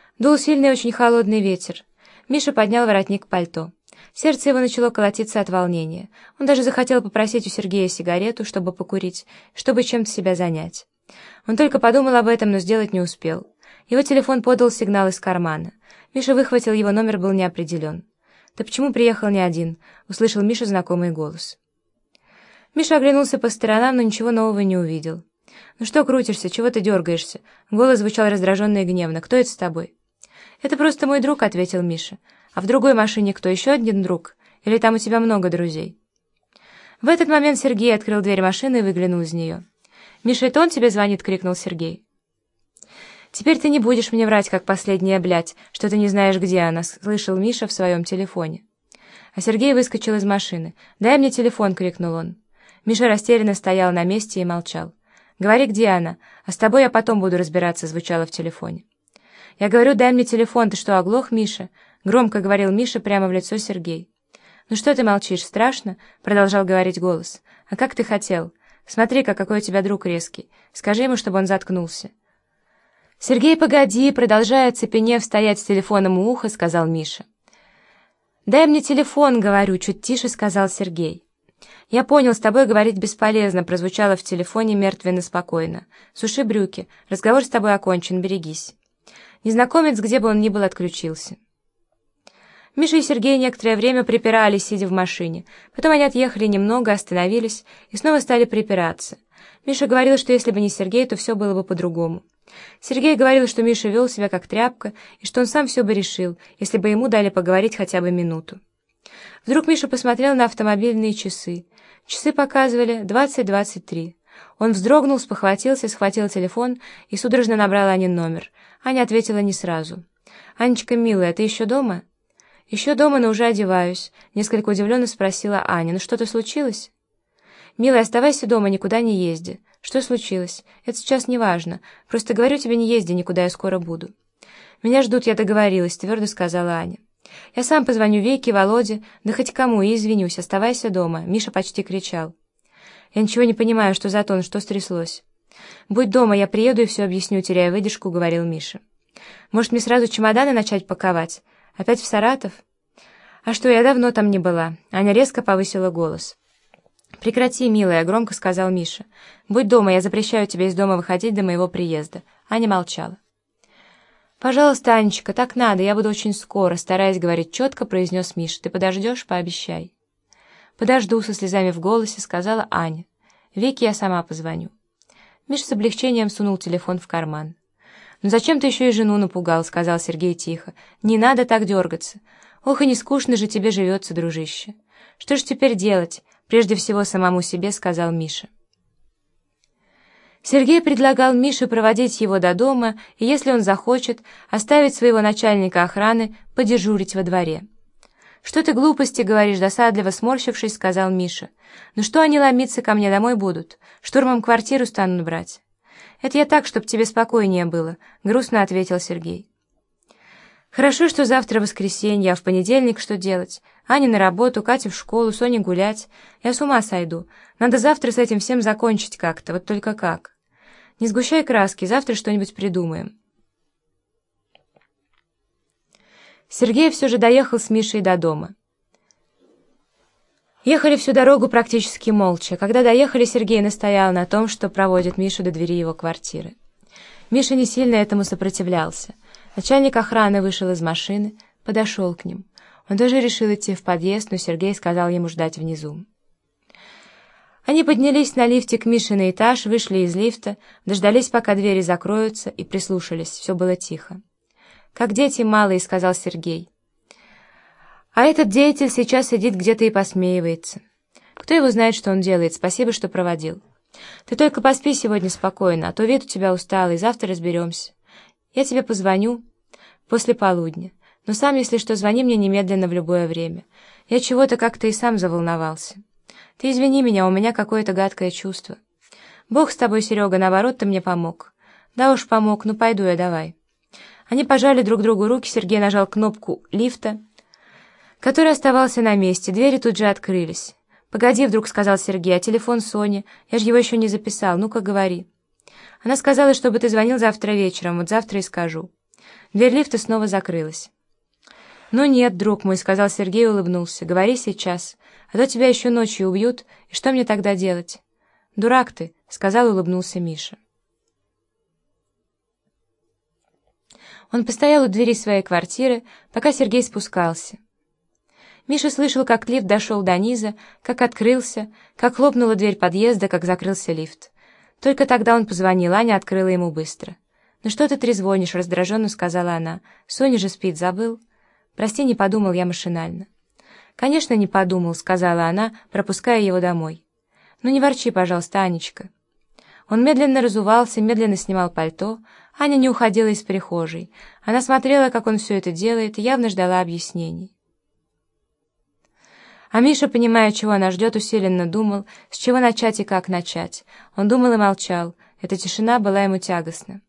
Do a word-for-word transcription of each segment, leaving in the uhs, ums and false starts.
Дул сильный, очень холодный ветер. Миша поднял воротник пальто. Сердце его начало колотиться от волнения. Он даже захотел попросить у Сергея сигарету, чтобы покурить, чтобы чем-то себя занять. Он только подумал об этом, но сделать не успел. Его телефон подал сигнал из кармана. Миша выхватил его, номер был не определен. «Ты почему приехал не один?» — услышал Миша знакомый голос. Миша оглянулся по сторонам, но ничего нового не увидел. «Ну что крутишься? Чего ты дергаешься?» Голос звучал раздраженно и гневно. «Кто это с тобой?» «Это просто мой друг», — ответил Миша. «А в другой машине кто? Еще один друг? Или там у тебя много друзей?» В этот момент Сергей открыл дверь машины и выглянул из нее. «Миша, это он тебе звонит?» — крикнул Сергей. «Теперь ты не будешь мне врать, как последняя блядь, что ты не знаешь, где она», — слышал Миша в своем телефоне. А Сергей выскочил из машины. «Дай мне телефон!» — крикнул он. Миша растерянно стоял на месте и молчал. «Говори, где она, а с тобой я потом буду разбираться», — звучало в телефоне. «Я говорю, дай мне телефон, ты что, оглох, Миша?» — громко говорил Миша прямо в лицо Сергей. «Ну что ты молчишь, страшно?» — продолжал говорить голос. «А как ты хотел? Смотри-ка, какой у тебя друг резкий. Скажи ему, чтобы он заткнулся». «Сергей, погоди!» — продолжая оцепенев стоять с телефоном у уха, сказал Миша. «Дай мне телефон, — говорю, — чуть тише сказал Сергей». «Я понял, с тобой говорить бесполезно», — прозвучало в телефоне мертвенно спокойно. «Суши брюки. Разговор с тобой окончен, берегись». Незнакомец, где бы он ни был, отключился. Миша и Сергей некоторое время припирались, сидя в машине. Потом они отъехали немного, остановились и снова стали припираться. Миша говорил, что если бы не Сергей, то все было бы по-другому. Сергей говорил, что Миша вел себя как тряпка, и что он сам все бы решил, если бы ему дали поговорить хотя бы минуту. Вдруг Миша посмотрел на автомобильные часы. Часы показывали двадцать двадцать три. Он вздрогнул, спохватился, схватил телефон и судорожно набрал Анин номер. Аня ответила не сразу. «Анечка, милая, ты еще дома?» «Еще дома, но уже одеваюсь», — несколько удивленно спросила Аня. «Ну что-то случилось?» «Милая, оставайся дома, никуда не езди». «Что случилось? Это сейчас не важно. Просто говорю тебе, не езди никуда, я скоро буду». «Меня ждут, я договорилась», — твердо сказала Аня. «Я сам позвоню Вике, Володе, да хоть кому, и извинюсь. Оставайся дома», — Миша почти кричал. «Я ничего не понимаю, что за тон, что стряслось». «Будь дома, я приеду и все объясню», — теряя выдержку, говорил Миша. «Может, мне сразу чемоданы начать паковать? Опять в Саратов?» «А что, я давно там не была». Аня резко повысила голос. «Прекрати, милая», — громко сказал Миша. «Будь дома, я запрещаю тебе из дома выходить до моего приезда». Аня молчала. «Пожалуйста, Анечка, так надо, я буду очень скоро», — стараясь говорить четко, произнес Миша. «Ты подождешь? Пообещай». «Подожду», — со слезами в голосе сказала Аня. «Вике я сама позвоню». Миша с облегчением сунул телефон в карман. «Ну зачем ты еще и жену напугал?» — сказал Сергей тихо. «Не надо так дергаться. Ох, и не скучно же тебе живется, дружище. Что ж теперь делать? Прежде всего самому себе», — сказал Миша. Сергей предлагал Мише проводить его до дома и, если он захочет, оставить своего начальника охраны подежурить во дворе. «Что ты глупости говоришь?» — досадливо сморщившись, сказал Миша. «Ну что они ломиться ко мне домой будут? Штурмом квартиру станут брать». «Это я так, чтоб тебе спокойнее было», — грустно ответил Сергей. «Хорошо, что завтра воскресенье, а в понедельник что делать? Аня на работу, Катя в школу, Соня гулять. Я с ума сойду. Надо завтра с этим всем закончить как-то, вот только как. Не сгущай краски, завтра что-нибудь придумаем». Сергей все же доехал с Мишей до дома. Ехали всю дорогу практически молча. Когда доехали, Сергей настоял на том, что проводит Мишу до двери его квартиры. Миша не сильно этому сопротивлялся. Начальник охраны вышел из машины, подошел к ним. Он тоже решил идти в подъезд, но Сергей сказал ему ждать внизу. Они поднялись на лифте к Мише на этаж, вышли из лифта, дождались, пока двери закроются, и прислушались. Все было тихо. «Как дети малые», — сказал Сергей. «А этот деятель сейчас сидит где-то и посмеивается. Кто его знает, что он делает? Спасибо, что проводил. Ты только поспи сегодня спокойно, а то вид у тебя усталый, завтра разберемся. Я тебе позвоню после полудня. Но сам, если что, звони мне немедленно в любое время. Я чего-то как-то и сам заволновался. Ты извини меня, у меня какое-то гадкое чувство. Бог с тобой, Серега, наоборот, ты мне помог». «Да уж помог, ну пойду я, давай». Они пожали друг другу руки, Сергей нажал кнопку лифта, который оставался на месте. Двери тут же открылись. «Погоди», — вдруг сказал Сергей, — «а телефон Сони? Я же его еще не записал, ну-ка говори». «Она сказала, чтобы ты звонил завтра вечером, вот завтра и скажу». Дверь лифта снова закрылась. «Ну нет, друг мой», — сказал Сергей и улыбнулся. «Говори сейчас, а то тебя еще ночью убьют, и что мне тогда делать?» «Дурак ты», — сказал и улыбнулся Миша. Он постоял у двери своей квартиры, пока Сергей спускался. Миша слышал, как лифт дошел до низа, как открылся, как хлопнула дверь подъезда, как закрылся лифт. Только тогда он позвонил, Аня открыла ему быстро. «Ну что ты трезвонишь?» — раздраженно сказала она. «Соня же спит, забыл?» «Прости, не подумал я машинально». «Конечно, не подумал», — сказала она, пропуская его домой. «Ну не ворчи, пожалуйста, Анечка». Он медленно разувался, медленно снимал пальто. Аня не уходила из прихожей. Она смотрела, как он все это делает, и явно ждала объяснений. А Миша, понимая, чего она ждет, усиленно думал, с чего начать и как начать. Он думал и молчал. Эта тишина была ему тягостна.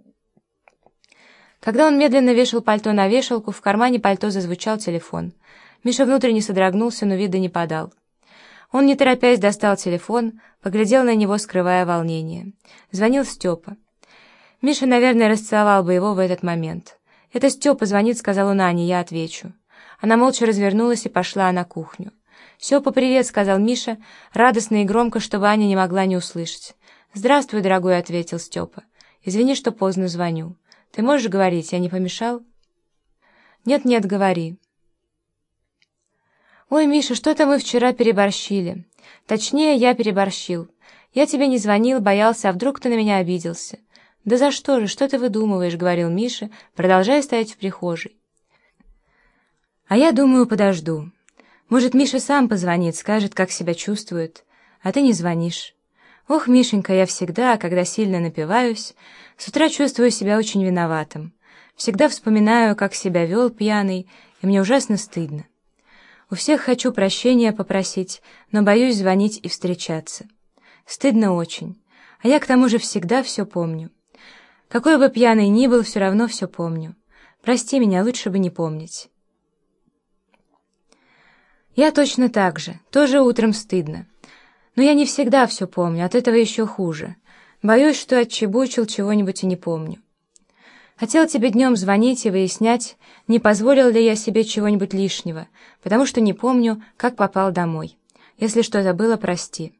Когда он медленно вешал пальто на вешалку, в кармане пальто зазвучал телефон. Миша внутренне содрогнулся, но вида не подал. Он, не торопясь, достал телефон, поглядел на него, скрывая волнение. Звонил Степа. Миша, наверное, расцеловал бы его в этот момент. «Это Степа звонит», — сказал он Ане, — «я отвечу». Она молча развернулась и пошла на кухню. «Степа, привет», — сказал Миша, радостно и громко, чтобы Аня не могла не услышать. «Здравствуй, дорогой», — ответил Степа. «Извини, что поздно звоню. Ты можешь говорить, я не помешал?» «Нет-нет, говори». «Ой, Миша, что-то мы вчера переборщили. Точнее, я переборщил. Я тебе не звонил, боялся, а вдруг ты на меня обиделся». «Да за что же, что ты выдумываешь?» — говорил Миша, продолжая стоять в прихожей. «А я думаю, подожду. Может, Миша сам позвонит, скажет, как себя чувствует, а ты не звонишь. Ох, Мишенька, я всегда, когда сильно напиваюсь, с утра чувствую себя очень виноватым. Всегда вспоминаю, как себя вел пьяный, и мне ужасно стыдно. У всех хочу прощения попросить, но боюсь звонить и встречаться. Стыдно очень, а я к тому же всегда все помню. Какой бы пьяный ни был, все равно все помню. Прости меня, лучше бы не помнить». «Я точно так же, тоже утром стыдно. Но я не всегда все помню, от этого еще хуже. Боюсь, что отчебучил чего-нибудь и не помню. Хотел тебе днем звонить и выяснять, не позволил ли я себе чего-нибудь лишнего, потому что не помню, как попал домой. Если что-то было, прости».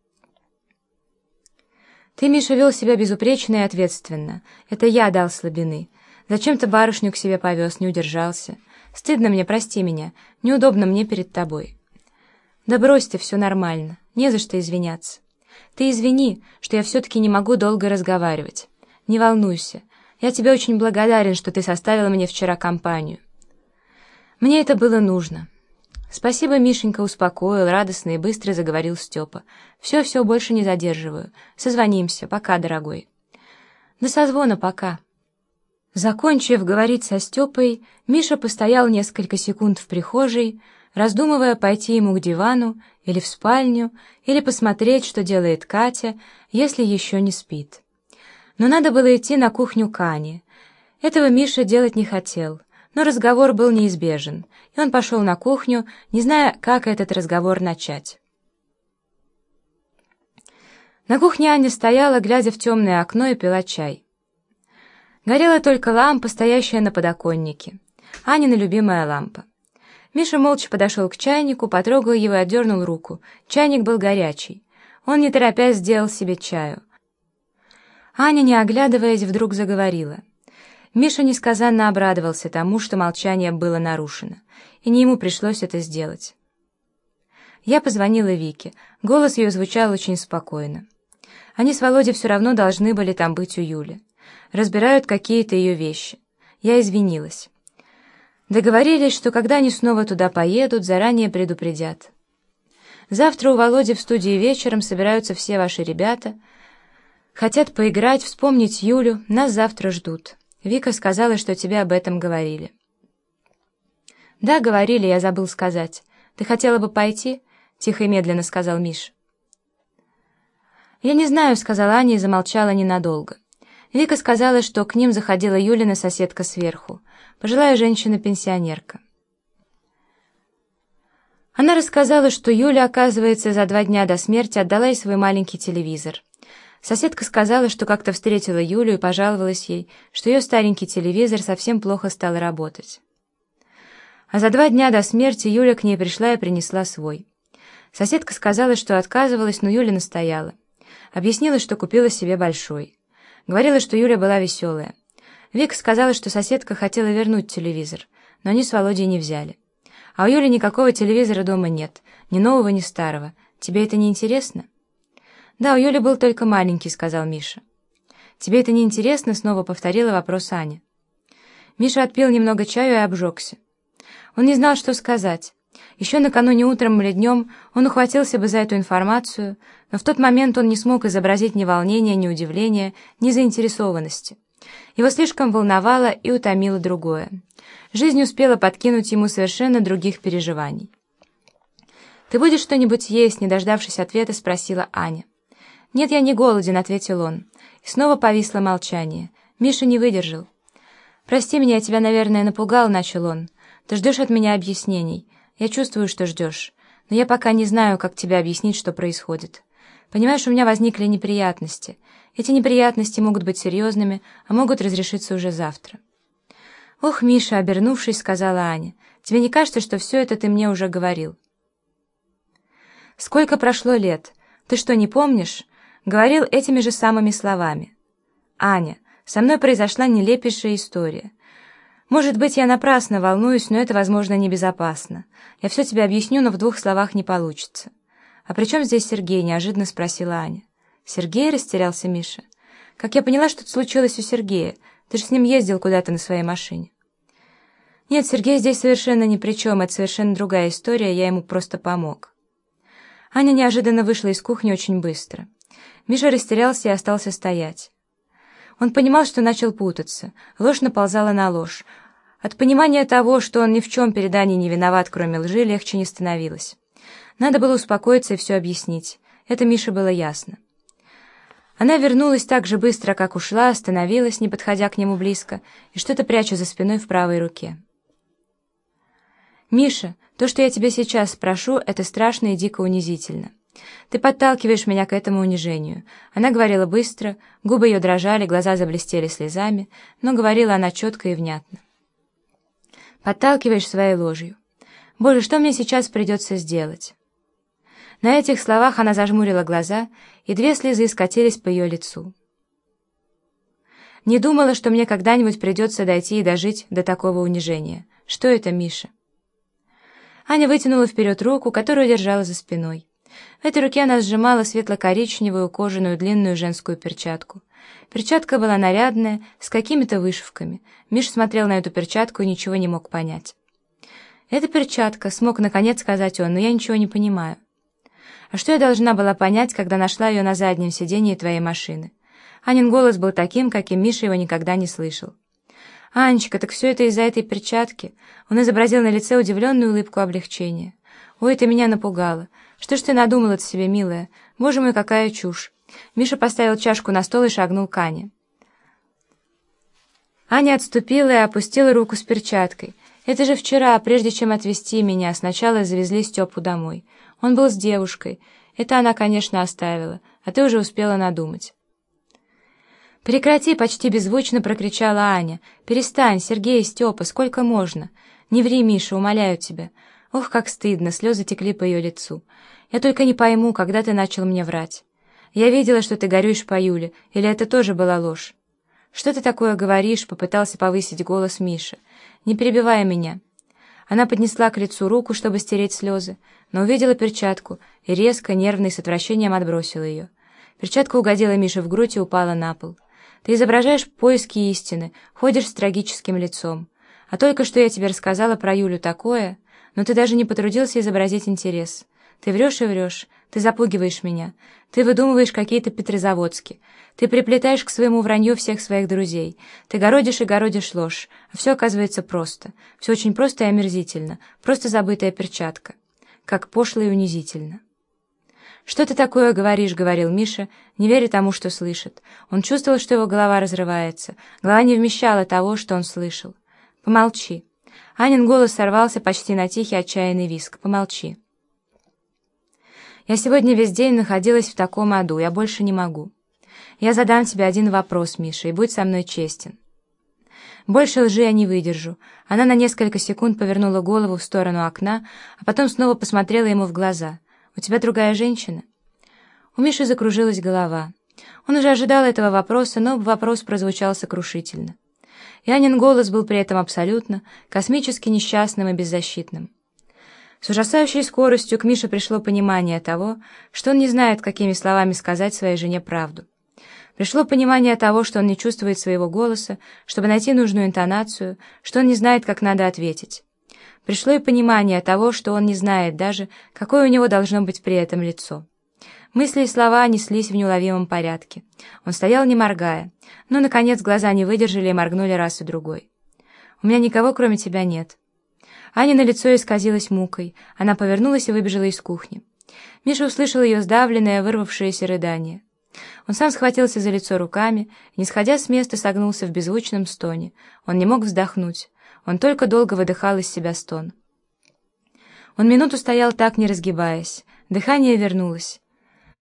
«Ты, Миша, вел себя безупречно и ответственно. Это я дал слабины. Зачем-то барышню к себе повез, не удержался. Стыдно мне, прости меня, неудобно мне перед тобой». «Да брось ты, все нормально, не за что извиняться. Ты извини, что я все-таки не могу долго разговаривать. Не волнуйся, я тебе очень благодарен, что ты составила мне вчера компанию. Мне это было нужно». «Спасибо, Мишенька, успокоил», — радостно и быстро заговорил Степа. «Все-все, больше не задерживаю. Созвонимся. Пока, дорогой». «До созвона, пока». Закончив говорить со Степой, Миша постоял несколько секунд в прихожей, раздумывая, пойти ему к дивану или в спальню, или посмотреть, что делает Катя, если еще не спит. Но надо было идти на кухню к Ане. Этого Миша делать не хотел, но разговор был неизбежен, и он пошел на кухню, не зная, как этот разговор начать. На кухне Аня стояла, глядя в темное окно, и пила чай. Горела только лампа, стоящая на подоконнике. Анина любимая лампа. Миша молча подошел к чайнику, потрогал его и отдернул руку. Чайник был горячий. Он, не торопясь, сделал себе чаю. Аня, не оглядываясь, вдруг заговорила. Миша несказанно обрадовался тому, что молчание было нарушено, и не ему пришлось это сделать. Я позвонила Вике. Голос ее звучал очень спокойно. Они с Володей все равно должны были там быть у Юли. Разбирают какие-то ее вещи. Я извинилась. Договорились, что когда они снова туда поедут, заранее предупредят. Завтра у Володи в студии вечером собираются все ваши ребята. Хотят поиграть, вспомнить Юлю, нас завтра ждут. Вика сказала, что тебе об этом говорили». «Да, говорили, я забыл сказать. Ты хотела бы пойти?» — тихо и медленно сказал Миша. «Я не знаю», — сказала Аня и замолчала ненадолго. Вика сказала, что к ним заходила Юлина соседка сверху, пожилая женщина-пенсионерка. Она рассказала, что Юля, оказывается, за два дня до смерти отдала ей свой маленький телевизор. Соседка сказала, что как-то встретила Юлю и пожаловалась ей, что ее старенький телевизор совсем плохо стал работать. А за два дня до смерти Юля к ней пришла и принесла свой. Соседка сказала, что отказывалась, но Юля настояла. Объяснила, что купила себе большой. Говорила, что Юля была веселая. Вика сказала, что соседка хотела вернуть телевизор, но они с Володей не взяли. А у Юли никакого телевизора дома нет, ни нового, ни старого. Тебе это не интересно? Да, у Юли был только маленький, сказал Миша. Тебе это не интересно? Снова повторила вопрос Аня. Миша отпил немного чаю и обжегся. Он не знал, что сказать. Еще накануне утром или днем он ухватился бы за эту информацию, но в тот момент он не смог изобразить ни волнения, ни удивления, ни заинтересованности. Его слишком волновало и утомило другое. Жизнь успела подкинуть ему совершенно других переживаний. «Ты будешь что-нибудь есть?» — не дождавшись ответа, спросила Аня. «Нет, я не голоден», — ответил он. И снова повисло молчание. Миша не выдержал. «Прости меня, я тебя, наверное, напугал», — начал он. «Ты ждешь от меня объяснений. Я чувствую, что ждешь. Но я пока не знаю, как тебе объяснить, что происходит. Понимаешь, у меня возникли неприятности. Эти неприятности могут быть серьезными, а могут разрешиться уже завтра». «Ох, Миша», — обернувшись, сказала Аня, «тебе не кажется, что все это ты мне уже говорил?» «Сколько прошло лет? Ты что, не помнишь?» Говорил этими же самыми словами. «Аня, со мной произошла нелепейшая история. Может быть, я напрасно волнуюсь, но это, возможно, небезопасно. Я все тебе объясню, но в двух словах не получится». «А при чем здесь Сергей?» — неожиданно спросила Аня. «Сергей?» — растерялся Миша. «Как я поняла, что-то случилось у Сергея. Ты же с ним ездил куда-то на своей машине». «Нет, Сергей здесь совершенно ни при чем. Это совершенно другая история, я ему просто помог». Аня неожиданно вышла из кухни очень быстро. Миша растерялся и остался стоять. Он понимал, что начал путаться. Ложь наползала на ложь. От понимания того, что он ни в чем перед Аней не виноват, кроме лжи, легче не становилось. Надо было успокоиться и все объяснить. Это Мише было ясно. Она вернулась так же быстро, как ушла, остановилась, не подходя к нему близко, и что-то пряча за спиной в правой руке. «Миша, то, что я тебя сейчас спрошу, это страшно и дико унизительно. Ты подталкиваешь меня к этому унижению». Она говорила быстро, губы ее дрожали, глаза заблестели слезами, но говорила она четко и внятно. «Подталкиваешь своей ложью. Боже, что мне сейчас придется сделать?» На этих словах она зажмурила глаза, и две слезы скатились по ее лицу. «Не думала, что мне когда-нибудь придется дойти и дожить до такого унижения. Что это, Миша?» Аня вытянула вперед руку, которую держала за спиной. В этой руке она сжимала светло-коричневую кожаную длинную женскую перчатку. Перчатка была нарядная, с какими-то вышивками. Миша смотрел на эту перчатку и ничего не мог понять. «Это перчатка», — смог наконец сказать он, — «но я ничего не понимаю». «А что я должна была понять, когда нашла ее на заднем сиденье твоей машины?» Анин голос был таким, каким Миша его никогда не слышал. «Анечка, так все это из-за этой перчатки?» Он изобразил на лице удивленную улыбку облегчения. «Ой, ты меня напугала. Что ж ты надумала-то себе, милая? Боже мой, какая чушь!» Миша поставил чашку на стол и шагнул к Ане. Аня отступила и опустила руку с перчаткой. «Это же вчера, прежде чем отвезти меня, сначала завезли Степу домой. Он был с девушкой. Это она, конечно, оставила, а ты уже успела надумать». «Прекрати!» — почти беззвучно прокричала Аня. «Перестань, Сергей и Степа, сколько можно? Не ври, Миша, умоляю тебя». Ох, как стыдно, слезы текли по ее лицу. «Я только не пойму, когда ты начал мне врать. Я видела, что ты горюешь по Юле, или это тоже была ложь?» «Что ты такое говоришь?» — попытался повысить голос Миша. «Не перебивай меня». Она поднесла к лицу руку, чтобы стереть слезы, но увидела перчатку и резко, нервно и с отвращением отбросила ее. Перчатка угодила Мише в грудь и упала на пол. «Ты изображаешь поиски истины, ходишь с трагическим лицом. А только что я тебе рассказала про Юлю такое, но ты даже не потрудился изобразить интерес. Ты врешь и врешь, ты запугиваешь меня, ты выдумываешь какие-то петрозаводски, ты приплетаешь к своему вранью всех своих друзей, ты городишь и городишь ложь, а все оказывается просто, все очень просто и омерзительно, просто забытая перчатка, как пошло и унизительно». «Что ты такое говоришь?» — говорил Миша, не веря тому, что слышит. Он чувствовал, что его голова разрывается. Голова не вмещала того, что он слышал. «Помолчи». Анин голос сорвался почти на тихий отчаянный визг. «Помолчи». «Я сегодня весь день находилась в таком аду. Я больше не могу. Я задам тебе один вопрос, Миша, и будь со мной честен». Больше лжи я не выдержу. Она на несколько секунд повернула голову в сторону окна, а потом снова посмотрела ему в глаза. «У тебя другая женщина?» У Миши закружилась голова. Он уже ожидал этого вопроса, но вопрос прозвучал сокрушительно. Янин голос был при этом абсолютно, космически несчастным и беззащитным. С ужасающей скоростью к Мише пришло понимание того, что он не знает, какими словами сказать своей жене правду. Пришло понимание того, что он не чувствует своего голоса, чтобы найти нужную интонацию, что он не знает, как надо ответить. Пришло и понимание того, что он не знает даже, какое у него должно быть при этом лицо. Мысли и слова неслись в неуловимом порядке. Он стоял, не моргая, но, наконец, глаза не выдержали и моргнули раз и другой. «У меня никого, кроме тебя, нет». Анина лицо исказилось мукой. Она повернулась и выбежала из кухни. Миша услышал ее сдавленное, вырвавшееся рыдание. Он сам схватился за лицо руками и, не сходя с места, согнулся в беззвучном стоне. Он не мог вздохнуть. Он только долго выдыхал из себя стон. Он минуту стоял так, не разгибаясь. Дыхание вернулось.